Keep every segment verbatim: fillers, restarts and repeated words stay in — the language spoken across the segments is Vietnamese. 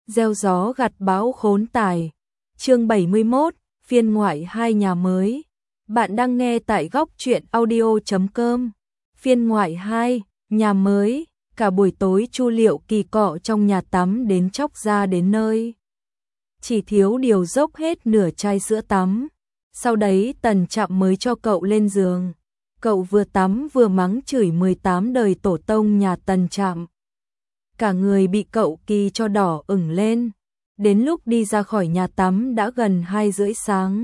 Gieo gió gặt bão khốn tải. Chương bảy mươi mốt, phiên ngoại hai nhà mới. Bạn đang nghe tại góc truyện audio chấm com. Phiên ngoại hai, nhà mới. Cả buổi tối Chu Liệu kỳ cọ trong nhà tắm đến chóc ra đến nơi. Chỉ thiếu điều dốc hết nửa chai sữa tắm. Sau đấy Tần Trạm mới cho cậu lên giường. Cậu vừa tắm vừa mắng chửi mười tám đời tổ tông nhà Tần Trạm. Cả người bị cậu kỳ cho đỏ ửng lên. Đến lúc đi ra khỏi nhà tắm đã gần hai rưỡi sáng.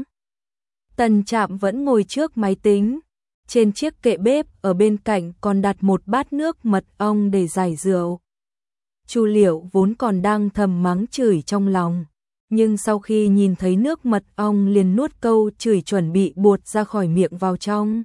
Tần Trạm vẫn ngồi trước máy tính. Trên chiếc kệ bếp ở bên cạnh còn đặt một bát nước mật ong để giải rượu. Chu Liệu vốn còn đang thầm mắng chửi trong lòng, nhưng sau khi nhìn thấy nước mật ong liền nuốt câu chửi chuẩn bị buột ra khỏi miệng vào trong.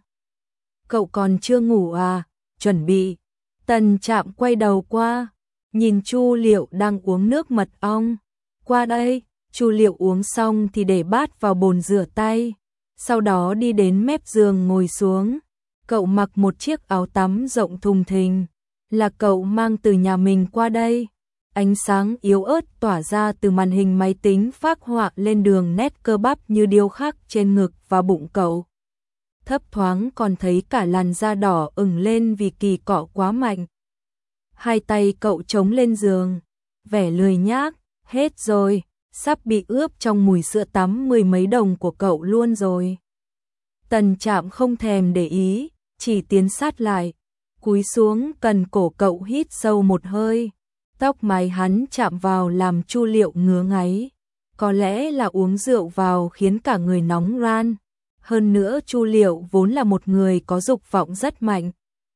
Cậu còn chưa ngủ à? Chuẩn bị. Tần Trạm quay đầu qua, nhìn Chu Liệu đang uống nước mật ong. Qua đây. Chu Liệu uống xong thì để bát vào bồn rửa tay. Sau đó đi đến mép giường ngồi xuống. Cậu mặc một chiếc áo tắm rộng thùng thình, là cậu mang từ nhà mình qua đây. Ánh sáng yếu ớt tỏa ra từ màn hình máy tính phác họa lên đường nét cơ bắp như điêu khắc trên ngực và bụng cậu. Thấp thoáng còn thấy cả làn da đỏ ửng lên vì kỳ cọ quá mạnh. Hai tay cậu chống lên giường, vẻ lười nhác. Hết rồi, sắp bị ướp trong mùi sữa tắm mười mấy đồng của cậu luôn rồi. Tần Trạm không thèm để ý, chỉ tiến sát lại, cúi xuống cần cổ cậu hít sâu một hơi. Tóc mái hắn chạm vào làm Chu Liệu ngứa ngáy. Có lẽ là uống rượu vào khiến cả người nóng ran. Hơn nữa Chu Liệu vốn là một người có dục vọng rất mạnh.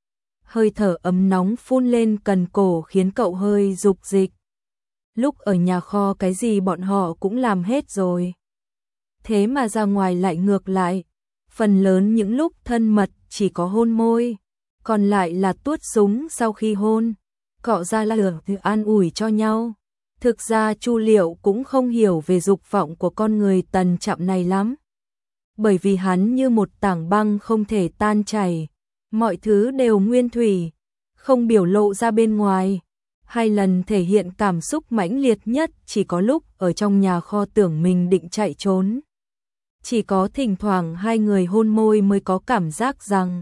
Hơi thở ấm nóng phun lên cần cổ khiến cậu hơi dục dịch. Lúc ở nhà kho cái gì bọn họ cũng làm hết rồi. Thế mà ra ngoài lại ngược lại. Phần lớn những lúc thân mật chỉ có hôn môi, còn lại là tuốt súng sau khi hôn. Cọ ra là lửa từ an ủi cho nhau. Thực ra Chu Liệu cũng không hiểu về dục vọng của con người Tần Trạm này lắm. Bởi vì hắn như một tảng băng không thể tan chảy. Mọi thứ đều nguyên thủy, không biểu lộ ra bên ngoài. Hai lần thể hiện cảm xúc mãnh liệt nhất chỉ có lúc ở trong nhà kho tưởng mình định chạy trốn. Chỉ có thỉnh thoảng hai người hôn môi mới có cảm giác rằng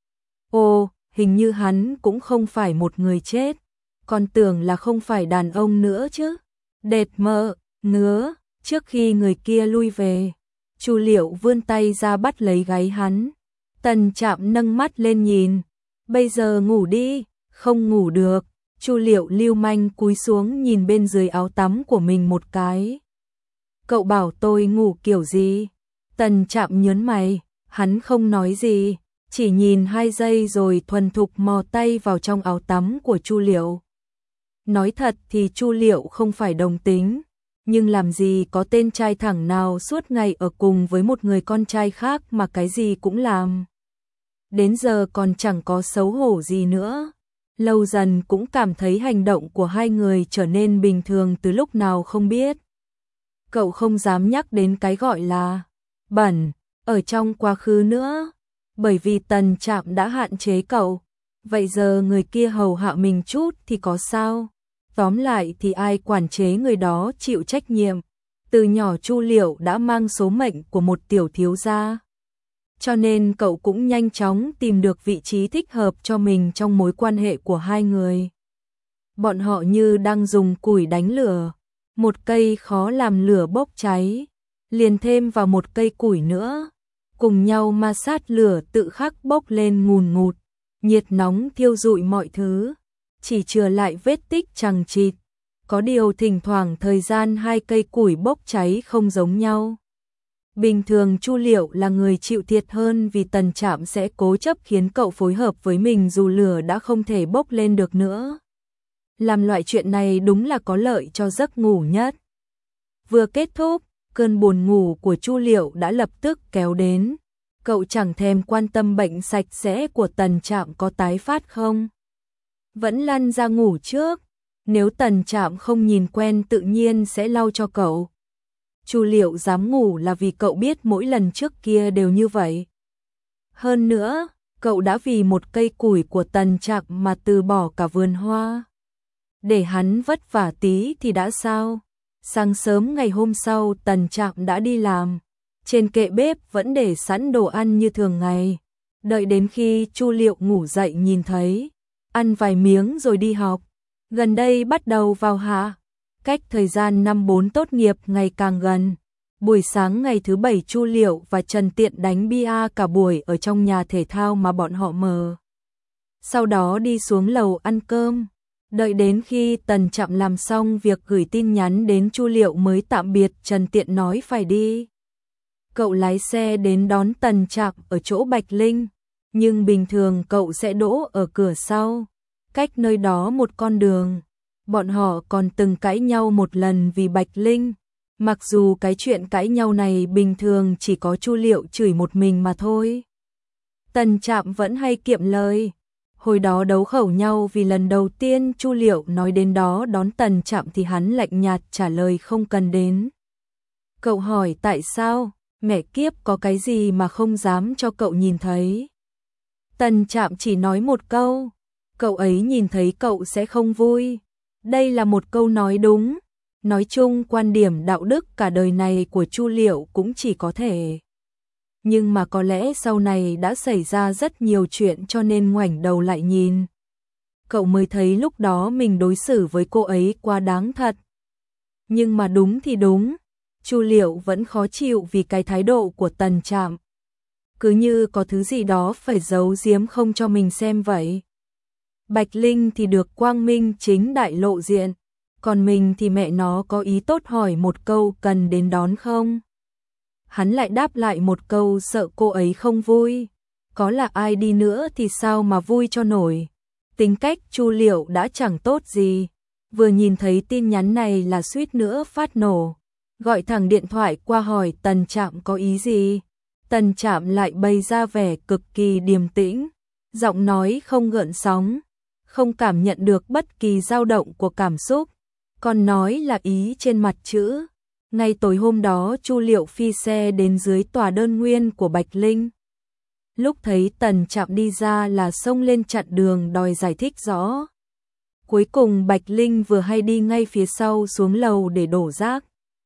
ồ, hình như hắn cũng không phải một người chết. Còn tưởng là không phải đàn ông nữa chứ. Đệt mơ, ngứa. Trước khi người kia lui về, Chu Liệu vươn tay ra bắt lấy gáy hắn. Tần Trạm nâng mắt lên nhìn. Bây giờ ngủ đi. Không ngủ được. Chu Liệu lưu manh cúi xuống nhìn bên dưới áo tắm của mình một cái. Cậu bảo tôi ngủ kiểu gì? Tần Trạm nhớn mày. Hắn không nói gì, chỉ nhìn hai giây rồi thuần thục mò tay vào trong áo tắm của Chu Liệu. Nói thật thì Chu Liệu không phải đồng tính, nhưng làm gì có tên trai thẳng nào suốt ngày ở cùng với một người con trai khác mà cái gì cũng làm. Đến giờ còn chẳng có xấu hổ gì nữa. Lâu dần cũng cảm thấy hành động của hai người trở nên bình thường từ lúc nào không biết. Cậu không dám nhắc đến cái gọi là bẩn ở trong quá khứ nữa, bởi vì Tần Trạm đã hạn chế cậu. Vậy giờ người kia hầu hạ mình chút thì có sao? Tóm lại thì ai quản chế người đó chịu trách nhiệm. Từ nhỏ Chu Liệu đã mang số mệnh của một tiểu thiếu gia, cho nên cậu cũng nhanh chóng tìm được vị trí thích hợp cho mình trong mối quan hệ của hai người. Bọn họ như đang dùng củi đánh lửa, một cây khó làm lửa bốc cháy, liền thêm vào một cây củi nữa, cùng nhau ma sát lửa tự khắc bốc lên ngùn ngụt, nhiệt nóng thiêu rụi mọi thứ, chỉ chừa lại vết tích chằng chịt. Có điều thỉnh thoảng thời gian hai cây củi bốc cháy không giống nhau. Bình thường Chu Liệu là người chịu thiệt hơn vì Tần Trạm sẽ cố chấp khiến cậu phối hợp với mình dù lửa đã không thể bốc lên được nữa. Làm loại chuyện này đúng là có lợi cho giấc ngủ nhất. Vừa kết thúc, cơn buồn ngủ của Chu Liệu đã lập tức kéo đến. Cậu chẳng thèm quan tâm bệnh sạch sẽ của Tần Trạm có tái phát không. Vẫn lăn ra ngủ trước. Nếu Tần Trạm không nhìn quen tự nhiên sẽ lau cho cậu. Chu Liệu dám ngủ là vì cậu biết mỗi lần trước kia đều như vậy. Hơn nữa, cậu đã vì một cây củi của Tần Trạm mà từ bỏ cả vườn hoa. Để hắn vất vả tí thì đã sao? Sáng sớm ngày hôm sau Tần Trạm đã đi làm. Trên kệ bếp vẫn để sẵn đồ ăn như thường ngày. Đợi đến khi Chu Liệu ngủ dậy nhìn thấy, ăn vài miếng rồi đi học. Gần đây bắt đầu vào hạ, cách thời gian năm bốn tốt nghiệp ngày càng gần. Buổi sáng ngày thứ bảy Chu Liệu và Trần Tiện đánh bia cả buổi ở trong nhà thể thao mà bọn họ mở. Sau đó đi xuống lầu ăn cơm. Đợi đến khi Tần Trạm làm xong việc gửi tin nhắn đến Chu Liệu mới tạm biệt, Trần Tiện nói phải đi. Cậu lái xe đến đón Tần Trạm ở chỗ Bạch Linh, nhưng bình thường cậu sẽ đỗ ở cửa sau, cách nơi đó một con đường. Bọn họ còn từng cãi nhau một lần vì Bạch Linh, mặc dù cái chuyện cãi nhau này bình thường chỉ có Chu Liệu chửi một mình mà thôi. Tần Trạm vẫn hay kiệm lời. Hồi đó đấu khẩu nhau vì lần đầu tiên Chu Liệu nói đến đó đón Tần Trạm thì hắn lạnh nhạt trả lời không cần đến. Cậu hỏi tại sao, mẹ kiếp có cái gì mà không dám cho cậu nhìn thấy. Tần Trạm chỉ nói một câu, cậu ấy nhìn thấy cậu sẽ không vui. Đây là một câu nói đúng. Nói chung quan điểm đạo đức cả đời này của Chu Liệu cũng chỉ có thể. Nhưng mà có lẽ sau này đã xảy ra rất nhiều chuyện cho nên ngoảnh đầu lại nhìn. Cậu mới thấy lúc đó mình đối xử với cô ấy quá đáng thật. Nhưng mà đúng thì đúng, Chu Liệu vẫn khó chịu vì cái thái độ của Tần Trạm. Cứ như có thứ gì đó phải giấu giếm không cho mình xem vậy. Bạch Linh thì được quang minh chính đại lộ diện, còn mình thì mẹ nó có ý tốt hỏi một câu cần đến đón không? Hắn lại đáp lại một câu sợ cô ấy không vui. Có là ai đi nữa thì sao mà vui cho nổi. Tính cách Chu Liệu đã chẳng tốt gì. Vừa nhìn thấy tin nhắn này là suýt nữa phát nổ. Gọi thẳng điện thoại qua hỏi Tần Trạm có ý gì. Tần Trạm lại bày ra vẻ cực kỳ điềm tĩnh, giọng nói không gợn sóng, không cảm nhận được bất kỳ dao động của cảm xúc, còn nói là ý trên mặt chữ. Ngay tối hôm đó Chu Liệu phi xe đến dưới tòa đơn nguyên của Bạch Linh. Lúc thấy Tần Trạm đi ra là xông lên chặn đường đòi giải thích rõ. Cuối cùng Bạch Linh vừa hay đi ngay phía sau xuống lầu để đổ rác.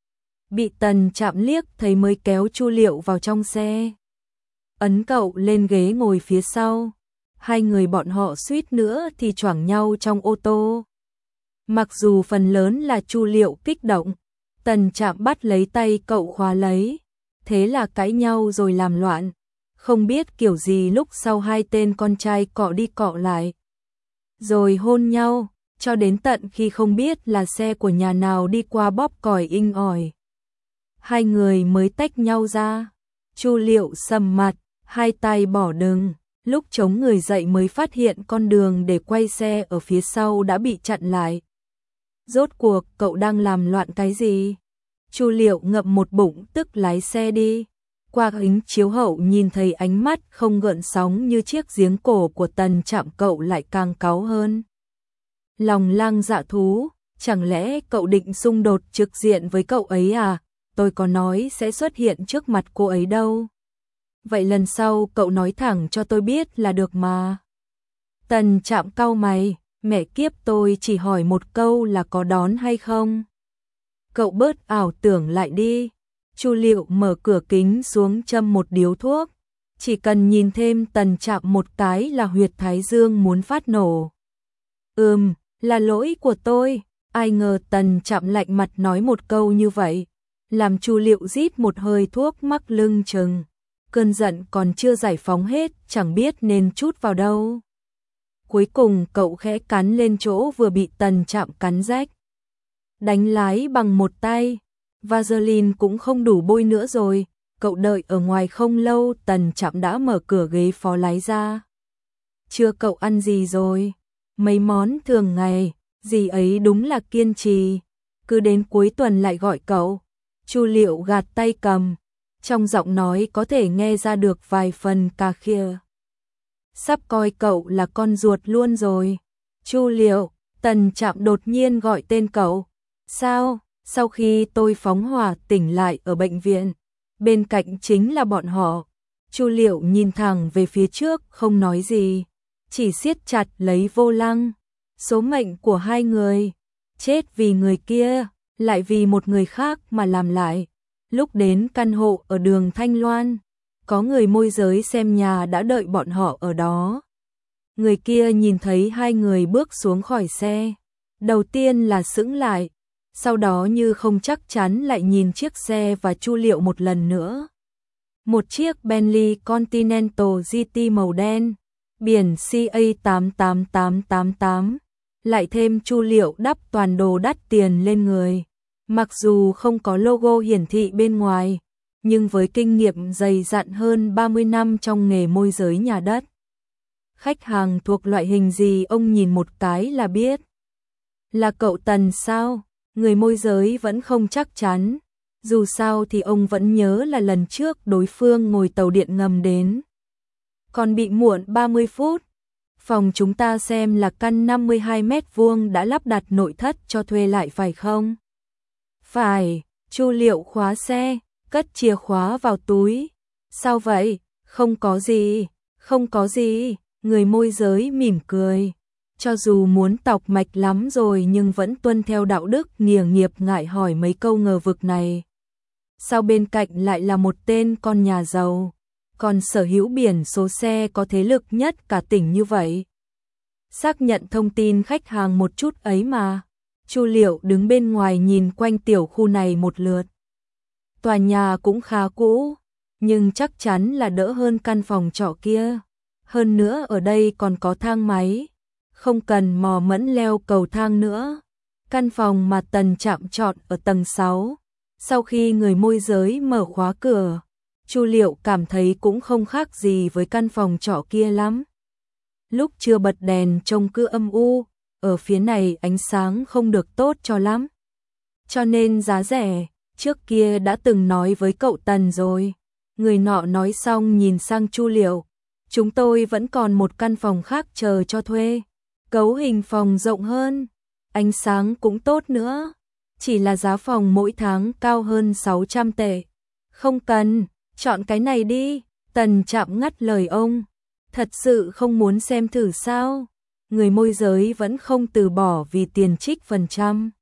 Bị Tần Trạm liếc thấy mới kéo Chu Liệu vào trong xe. Ấn cậu lên ghế ngồi phía sau. Hai người bọn họ suýt nữa thì choảng nhau trong ô tô. Mặc dù phần lớn là Chu Liệu kích động, Tần Trạm bắt lấy tay cậu khóa lấy. Thế là cãi nhau rồi làm loạn. Không biết kiểu gì lúc sau hai tên con trai cọ đi cọ lại. Rồi hôn nhau, cho đến tận khi không biết là xe của nhà nào đi qua bóp còi inh ỏi. Hai người mới tách nhau ra. Chu Liệu sầm mặt, hai tay bỏ đừng. Lúc chống người dậy mới phát hiện con đường để quay xe ở phía sau đã bị chặn lại. Rốt cuộc cậu đang làm loạn cái gì? Chu Liệu ngậm một bụng tức lái xe đi. Qua kính chiếu hậu nhìn thấy ánh mắt không gợn sóng như chiếc giếng cổ của Tần Trạm, cậu lại càng cáu hơn. Lòng lang dạ thú, chẳng lẽ cậu định xung đột trực diện với cậu ấy à? Tôi có nói sẽ xuất hiện trước mặt cô ấy đâu. Vậy lần sau cậu nói thẳng cho tôi biết là được mà. Tần Trạm cau mày, mẹ kiếp tôi chỉ hỏi một câu là có đón hay không. Cậu bớt ảo tưởng lại đi. Chu Liệu mở cửa kính xuống châm một điếu thuốc. Chỉ cần nhìn thêm Tần Trạm một cái là huyệt thái dương muốn phát nổ. Ừm, là lỗi của tôi. Ai ngờ Tần Trạm lạnh mặt nói một câu như vậy, làm Chu Liệu rít một hơi thuốc mắc lưng chừng. Cơn giận còn chưa giải phóng hết, chẳng biết nên trút vào đâu. Cuối cùng cậu khẽ cắn lên chỗ vừa bị Tần Trạm cắn rách. Đánh lái bằng một tay, Vaseline cũng không đủ bôi nữa rồi. Cậu đợi ở ngoài không lâu, Tần Trạm đã mở cửa ghế phó lái ra. Chưa, cậu ăn gì rồi? Mấy món thường ngày, dì ấy đúng là kiên trì. Cứ đến cuối tuần lại gọi cậu. Chu Liệu gạt tay cầm, trong giọng nói có thể nghe ra được vài phần cà khịa. Sắp coi cậu là con ruột luôn rồi. Chu Liệu, Tần Trạm đột nhiên gọi tên cậu. Sao? Sau khi tôi phóng hỏa tỉnh lại ở bệnh viện, bên cạnh chính là bọn họ. Chu Liệu nhìn thẳng về phía trước không nói gì, chỉ siết chặt lấy vô lăng. Số mệnh của hai người, chết vì người kia, lại vì một người khác mà làm lại. Lúc đến căn hộ ở đường Thanh Loan, có người môi giới xem nhà đã đợi bọn họ ở đó. Người kia nhìn thấy hai người bước xuống khỏi xe, đầu tiên là sững lại, sau đó như không chắc chắn lại nhìn chiếc xe và Chu Liệu một lần nữa. Một chiếc Bentley Continental giê tê màu đen, biển C A tám tám tám tám tám, lại thêm Chu Liệu đắp toàn đồ đắt tiền lên người. Mặc dù không có logo hiển thị bên ngoài, nhưng với kinh nghiệm dày dặn hơn ba mươi năm trong nghề môi giới nhà đất, khách hàng thuộc loại hình gì ông nhìn một cái là biết. Là cậu Tần sao? Người môi giới vẫn không chắc chắn. Dù sao thì ông vẫn nhớ là lần trước đối phương ngồi tàu điện ngầm đến, còn bị muộn ba mươi phút. Phòng chúng ta xem là căn năm mươi hai mét vuông đã lắp đặt nội thất cho thuê lại phải không? Phải. Chu Liệu khóa xe, cất chìa khóa vào túi. Sao vậy? Không có gì, không có gì. Người môi giới mỉm cười. Cho dù muốn tọc mạch lắm rồi nhưng vẫn tuân theo đạo đức nghề nghiệp, ngại hỏi mấy câu ngờ vực này. Sao bên cạnh lại là một tên con nhà giàu, còn sở hữu biển số xe có thế lực nhất cả tỉnh như vậy? Xác nhận thông tin khách hàng một chút ấy mà. Chu Liệu đứng bên ngoài nhìn quanh tiểu khu này một lượt. Tòa nhà cũng khá cũ, nhưng chắc chắn là đỡ hơn căn phòng trọ kia. Hơn nữa ở đây còn có thang máy, không cần mò mẫm leo cầu thang nữa. Căn phòng mà Tần Trạm chọn ở tầng sáu. Sau khi người môi giới mở khóa cửa, Chu Liệu cảm thấy cũng không khác gì với căn phòng trọ kia lắm. Lúc chưa bật đèn trông cứ âm u, ở phía này ánh sáng không được tốt cho lắm. Cho nên giá rẻ, trước kia đã từng nói với cậu Tần rồi. Người nọ nói xong nhìn sang Chu Liệu. Chúng tôi vẫn còn một căn phòng khác chờ cho thuê. Cấu hình phòng rộng hơn, ánh sáng cũng tốt nữa. Chỉ là giá phòng mỗi tháng cao hơn sáu trăm tệ. Không cần, chọn cái này đi. Tần Trạm ngắt lời ông. Thật sự không muốn xem thử sao? Người môi giới vẫn không từ bỏ vì tiền trích phần trăm.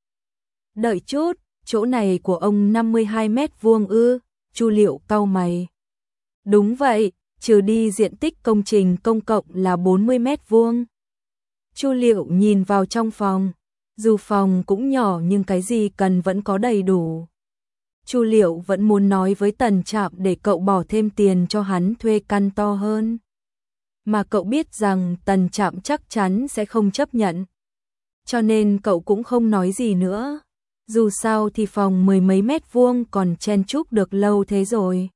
Đợi chút, chỗ này của ông năm mươi hai mét vuông ư? Chu Liệu cau mày. Đúng vậy, trừ đi diện tích công trình công cộng là bốn mươi mét vuông. Chu Liệu nhìn vào trong phòng. Dù phòng cũng nhỏ nhưng cái gì cần vẫn có đầy đủ. Chu Liệu vẫn muốn nói với Tần Trạm để cậu bỏ thêm tiền cho hắn thuê căn to hơn. Mà cậu biết rằng Tần Trạm chắc chắn sẽ không chấp nhận. Cho nên cậu cũng không nói gì nữa. Dù sao thì phòng mười mấy mét vuông còn chen chúc được lâu thế rồi.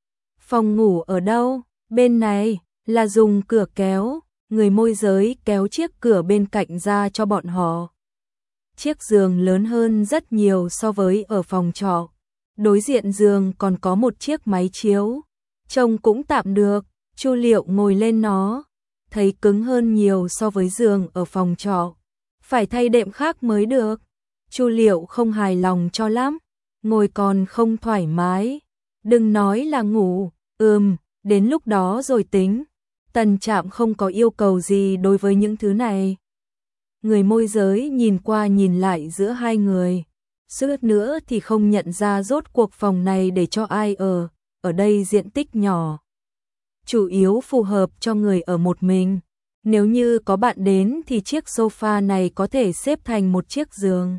Phòng ngủ ở đâu? Bên này, là dùng cửa kéo. Người môi giới kéo chiếc cửa bên cạnh ra cho bọn họ. Chiếc giường lớn hơn rất nhiều so với ở phòng trọ. Đối diện giường còn có một chiếc máy chiếu. Trông cũng tạm được. Chu Liệu ngồi lên nó, thấy cứng hơn nhiều so với giường ở phòng trọ. Phải thay đệm khác mới được. Chu Liệu không hài lòng cho lắm. Ngồi còn không thoải mái. Đừng nói là ngủ. Ừm, đến lúc đó rồi tính. Tần Trạm không có yêu cầu gì đối với những thứ này. Người môi giới nhìn qua nhìn lại giữa hai người. Suốt nữa thì không nhận ra rốt cuộc phòng này để cho ai ở. Ở đây diện tích nhỏ, chủ yếu phù hợp cho người ở một mình. Nếu như có bạn đến thì chiếc sofa này có thể xếp thành một chiếc giường.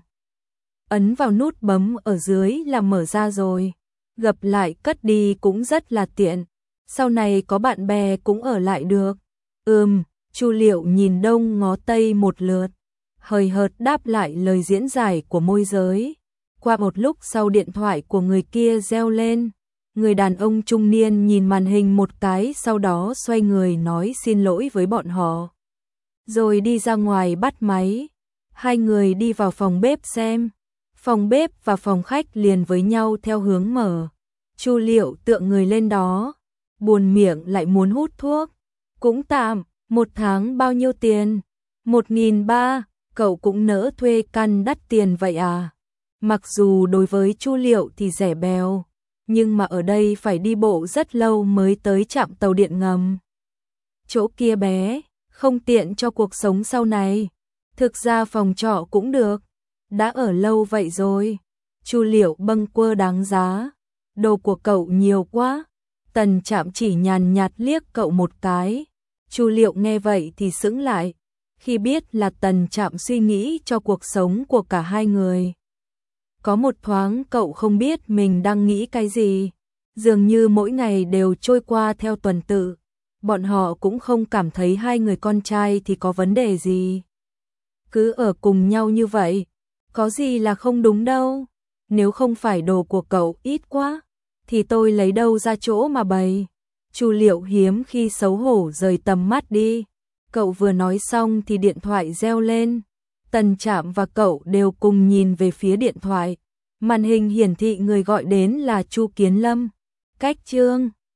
Ấn vào nút bấm ở dưới là mở ra rồi. Gập lại cất đi cũng rất là tiện. Sau này có bạn bè cũng ở lại được. Ừm, Chu Liệu nhìn đông ngó tây một lượt, hời hợt đáp lại lời diễn giải của môi giới. Qua một lúc sau điện thoại của người kia reo lên. Người đàn ông trung niên nhìn màn hình một cái, sau đó xoay người nói xin lỗi với bọn họ. Rồi đi ra ngoài bắt máy. Hai người đi vào phòng bếp xem. Phòng bếp và phòng khách liền với nhau theo hướng mở. Chu Liệu tựa người lên đó, buồn miệng lại muốn hút thuốc. Cũng tạm, một tháng bao nhiêu tiền? Một nghìn ba, cậu cũng nỡ thuê căn đắt tiền vậy à? Mặc dù đối với Chu Liệu thì rẻ bèo, nhưng mà ở đây phải đi bộ rất lâu mới tới trạm tàu điện ngầm. Chỗ kia bé, không tiện cho cuộc sống sau này. Thực ra phòng trọ cũng được, đã ở lâu vậy rồi, Chu Liệu bâng quơ đáng giá, đồ của cậu nhiều quá. Tần Trạm chỉ nhàn nhạt liếc cậu một cái. Chu Liệu nghe vậy thì sững lại, khi biết là Tần Trạm suy nghĩ cho cuộc sống của cả hai người. Có một thoáng cậu không biết mình đang nghĩ cái gì, dường như mỗi ngày đều trôi qua theo tuần tự, bọn họ cũng không cảm thấy hai người con trai thì có vấn đề gì. Cứ ở cùng nhau như vậy, có gì là không đúng đâu, nếu không phải đồ của cậu ít quá, thì tôi lấy đâu ra chỗ mà bày. Chu Liệu hiếm khi xấu hổ rời tầm mắt đi. Cậu vừa nói xong thì điện thoại reo lên. Tần Trạm và cậu đều cùng nhìn về phía điện thoại. Màn hình hiển thị người gọi đến là Chu Kiến Lâm. Cách Chương